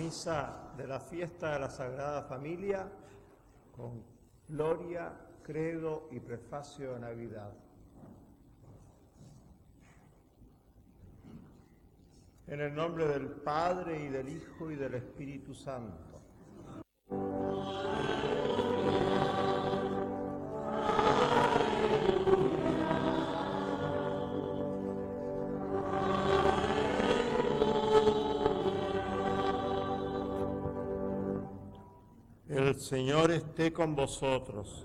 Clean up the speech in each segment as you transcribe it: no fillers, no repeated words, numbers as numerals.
misa de la fiesta de la Sagrada Familia con gloria, credo y prefacio de Navidad. En el nombre del Padre, y del Hijo, y del Espíritu Santo. El Señor esté con vosotros.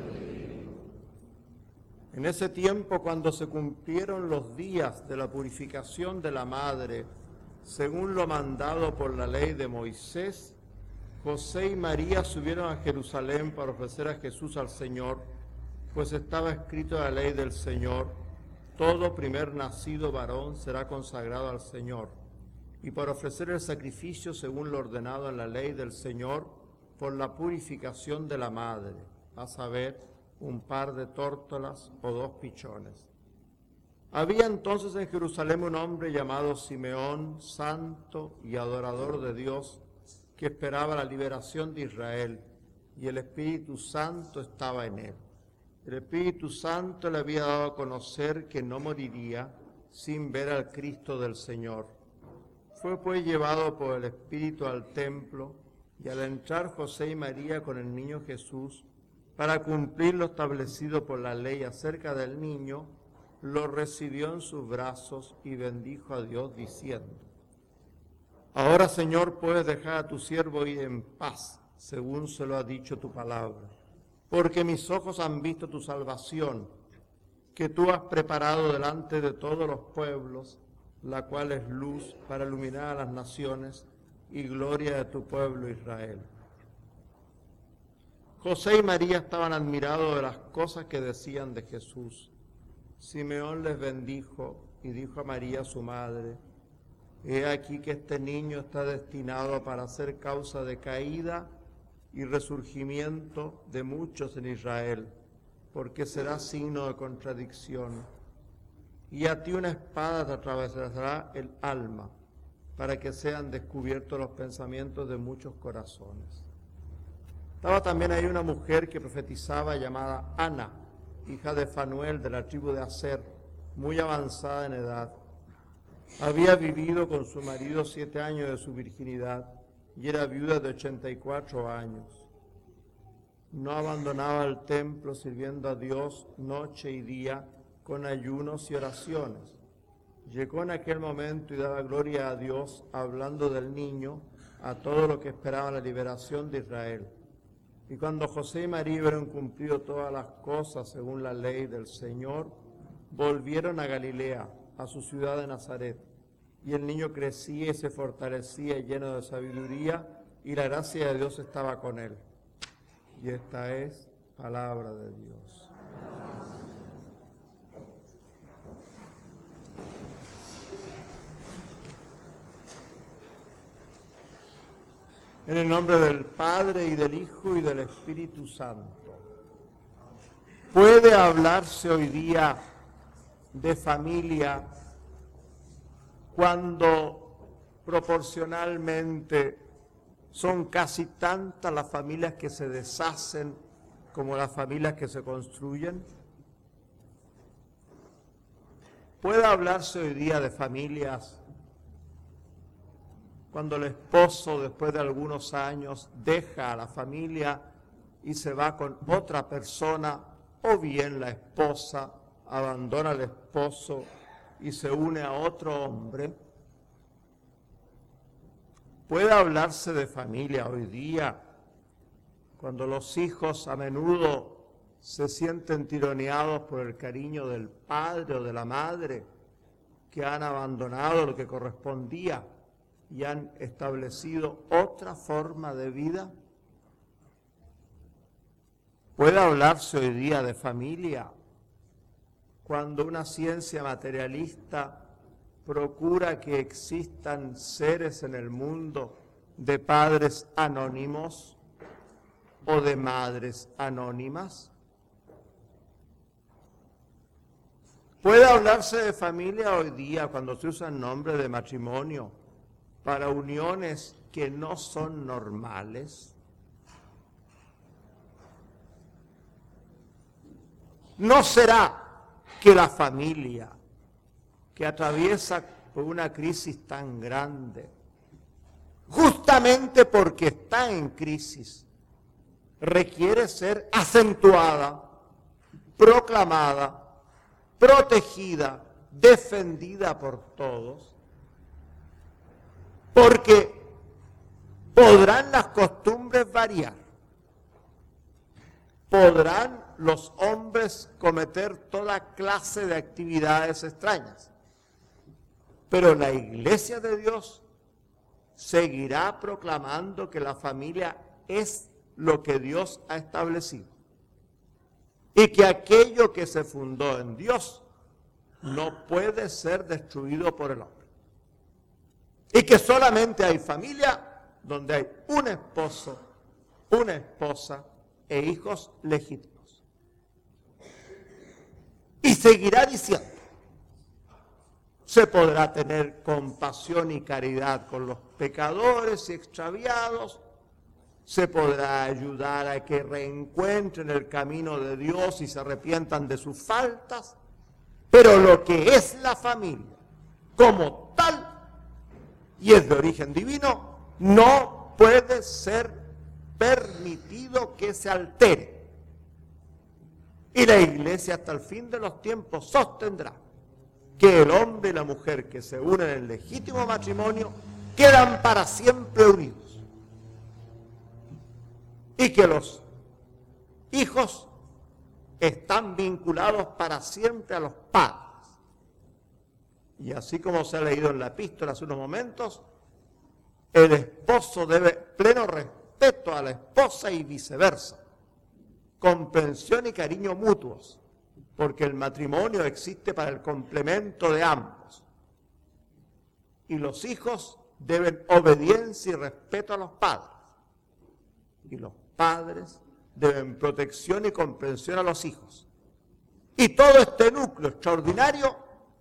En ese tiempo, cuando se cumplieron los días de la purificación de la madre, según lo mandado por la ley de Moisés, José y María subieron a Jerusalén para ofrecer a Jesús al Señor, pues estaba escrito en la ley del Señor: todo primer nacido varón será consagrado al Señor, y para ofrecer el sacrificio según lo ordenado en la ley del Señor, por la purificación de la madre, a saber, un par de tórtolas o 2 pichones. Había entonces en Jerusalén un hombre llamado Simeón, santo y adorador de Dios, que esperaba la liberación de Israel, y el Espíritu Santo estaba en él. El Espíritu Santo le había dado a conocer que no moriría sin ver al Cristo del Señor. Fue pues llevado por el Espíritu al templo, y al entrar José y María con el niño Jesús, para cumplir lo establecido por la ley acerca del niño, lo recibió en sus brazos y bendijo a Dios diciendo: Ahora, Señor, puedes dejar a tu siervo ir en paz, según se lo ha dicho tu palabra, porque mis ojos han visto tu salvación, que tú has preparado delante de todos los pueblos, la cual es luz para iluminar a las naciones y gloria de tu pueblo Israel. José y María estaban admirados de las cosas que decían de Jesús. Simeón les bendijo y dijo a María su madre: He aquí que este niño está destinado para ser causa de caída y resurgimiento de muchos en Israel, porque será signo de contradicción. Y a ti una espada te atravesará el alma, para que sean descubiertos los pensamientos de muchos corazones. Estaba también ahí una mujer que profetizaba llamada Ana, hija de Fanuel de la tribu de Aser, muy avanzada en edad. Había vivido con su marido 7 años de su virginidad y era viuda de 84 años. No abandonaba el templo, sirviendo a Dios noche y día con ayunos y oraciones. Llegó en aquel momento y daba gloria a Dios, hablando del niño a todo lo que esperaban la liberación de Israel. Y cuando José y María hubieron cumplido todas las cosas según la ley del Señor, volvieron a Galilea, a su ciudad de Nazaret. Y el niño crecía y se fortalecía lleno de sabiduría, y la gracia de Dios estaba con él. Y esta es palabra de Dios. En el nombre del Padre, y del Hijo, y del Espíritu Santo. ¿Puede hablarse hoy día de familia cuando proporcionalmente son casi tantas las familias que se deshacen como las familias que se construyen? ¿Puede hablarse hoy día de familias cuando el esposo, después de algunos años, deja a la familia y se va con otra persona, o bien la esposa abandona al esposo y se une a otro hombre? ¿Puede hablarse de familia hoy día cuando los hijos a menudo se sienten tironeados por el cariño del padre o de la madre, que han abandonado lo que correspondía y han establecido otra forma de vida? ¿Puede hablarse hoy día de familia cuando una ciencia materialista procura que existan seres en el mundo de padres anónimos o de madres anónimas? ¿Puede hablarse de familia hoy día cuando se usa el nombre de matrimonio para uniones que no son normales? ¿No será que la familia que atraviesa por una crisis tan grande, justamente porque está en crisis, requiere ser acentuada, proclamada, protegida, defendida por todos? Porque podrán las costumbres variar, podrán los hombres cometer toda clase de actividades extrañas, pero la Iglesia de Dios seguirá proclamando que la familia es lo que Dios ha establecido y que aquello que se fundó en Dios no puede ser destruido por el hombre, y que solamente hay familia donde hay un esposo, una esposa e hijos legítimos. Y seguirá diciendo, se podrá tener compasión y caridad con los pecadores y extraviados, se podrá ayudar a que reencuentren el camino de Dios y se arrepientan de sus faltas, pero lo que es la familia como tal, y es de origen divino, no puede ser permitido que se altere. Y la Iglesia hasta el fin de los tiempos sostendrá que el hombre y la mujer que se unen en legítimo matrimonio quedan para siempre unidos. Y que los hijos están vinculados para siempre a los padres. Y así como se ha leído en la epístola hace unos momentos, el esposo debe pleno respeto a la esposa y viceversa, comprensión y cariño mutuos, porque el matrimonio existe para el complemento de ambos. Y los hijos deben obediencia y respeto a los padres. Y los padres deben protección y comprensión a los hijos. Y todo este núcleo extraordinario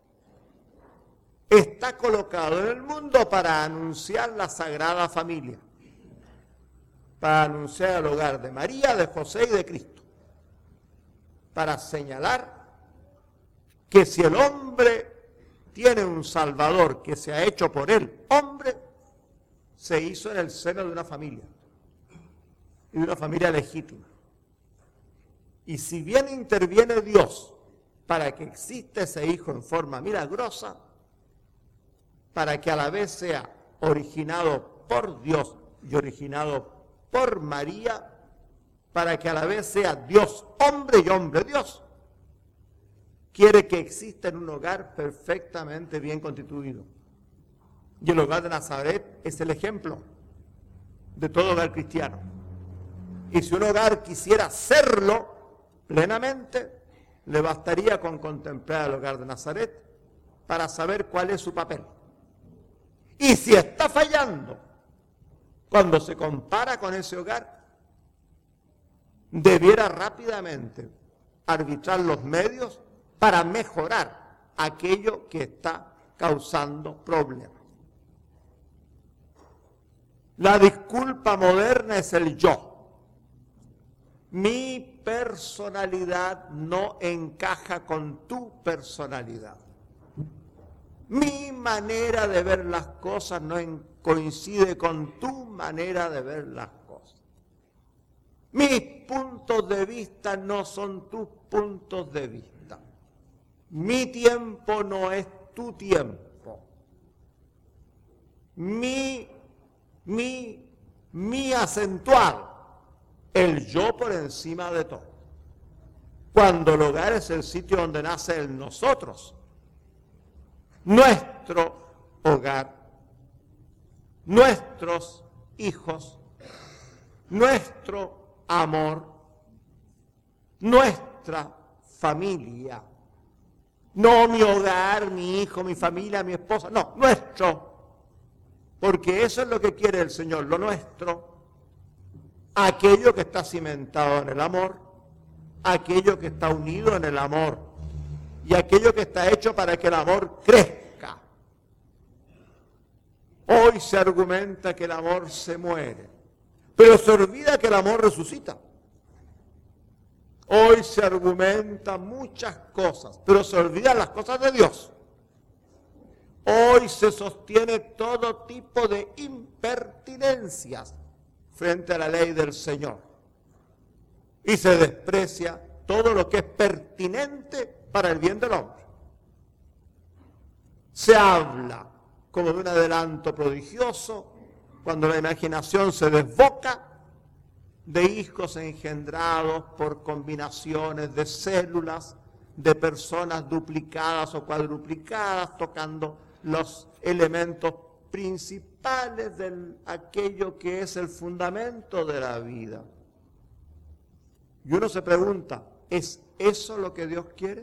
está colocado en el mundo para anunciar la Sagrada Familia, para anunciar el hogar de María, de José y de Cristo, para señalar que si el hombre tiene un Salvador que se ha hecho por él, hombre, se hizo en el seno de una familia, y de una familia legítima. Y si bien interviene Dios para que exista ese hijo en forma milagrosa, para que a la vez sea originado por Dios y originado por María, para que a la vez sea Dios hombre y hombre Dios, quiere que exista en un hogar perfectamente bien constituido. Y el hogar de Nazaret es el ejemplo de todo hogar cristiano. Y si un hogar quisiera serlo plenamente, le bastaría con contemplar el hogar de Nazaret para saber cuál es su papel. Y si está fallando, cuando se compara con ese hogar, debiera rápidamente arbitrar los medios para mejorar aquello que está causando problemas. La disculpa moderna es el yo. Mi personalidad no encaja con tu personalidad. Mi manera de ver las cosas no coincide con tu manera de ver las cosas. Mis puntos de vista no son tus puntos de vista. Mi tiempo no es tu tiempo. Mi acentuado, el yo por encima de todo. Cuando el hogar es el sitio donde nace el nosotros, nuestro hogar, nuestros hijos, nuestro amor, nuestra familia. No mi hogar, mi hijo, mi familia, mi esposa, no, nuestro. Porque eso es lo que quiere el Señor, lo nuestro. Aquello que está cimentado en el amor, aquello que está unido en el amor y aquello que está hecho para que el amor crezca. Hoy se argumenta que el amor se muere, pero se olvida que el amor resucita. Hoy se argumenta muchas cosas, pero se olvidan las cosas de Dios. Hoy se sostiene todo tipo de impertinencias frente a la ley del Señor. Y se desprecia todo lo que es pertinente para el bien del hombre. Se habla como de un adelanto prodigioso cuando la imaginación se desboca de hijos engendrados por combinaciones de células, de personas duplicadas o cuadruplicadas, tocando los elementos principales de aquello que es el fundamento de la vida. Y uno se pregunta, ¿es eso lo que Dios quiere?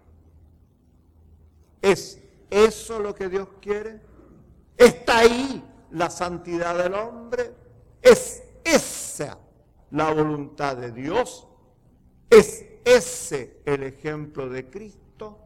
¿Es eso lo que Dios quiere? ¿Está ahí la santidad del hombre? ¿Es esa la voluntad de Dios? ¿Es ese el ejemplo de Cristo?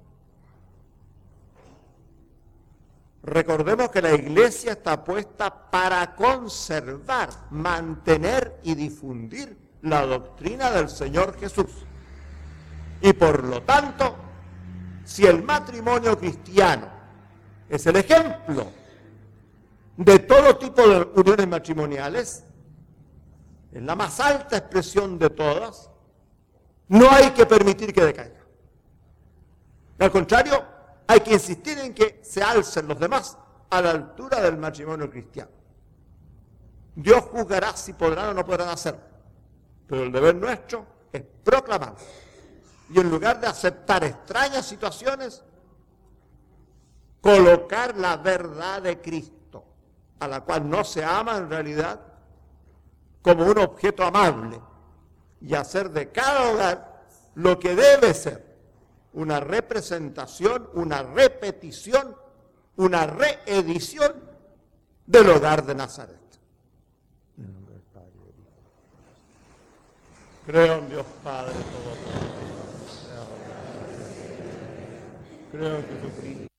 Recordemos que la Iglesia está puesta para conservar, mantener y difundir la doctrina del Señor Jesús. Y por lo tanto, si el matrimonio cristiano es el ejemplo de todo tipo de uniones matrimoniales, es la más alta expresión de todas, no hay que permitir que decaiga. Al contrario, hay que insistir en que se alcen los demás a la altura del matrimonio cristiano. Dios juzgará si podrán o no podrán hacerlo, pero el deber nuestro es proclamarlo. Y en lugar de aceptar extrañas situaciones, colocar la verdad de Cristo, a la cual no se ama en realidad, como un objeto amable, y hacer de cada hogar lo que debe ser una representación, una repetición, una reedición del hogar de Nazaret. En nombre del Padre y del Hijo. Creo en Dios Padre Todopoderoso. Creo en Jesucristo.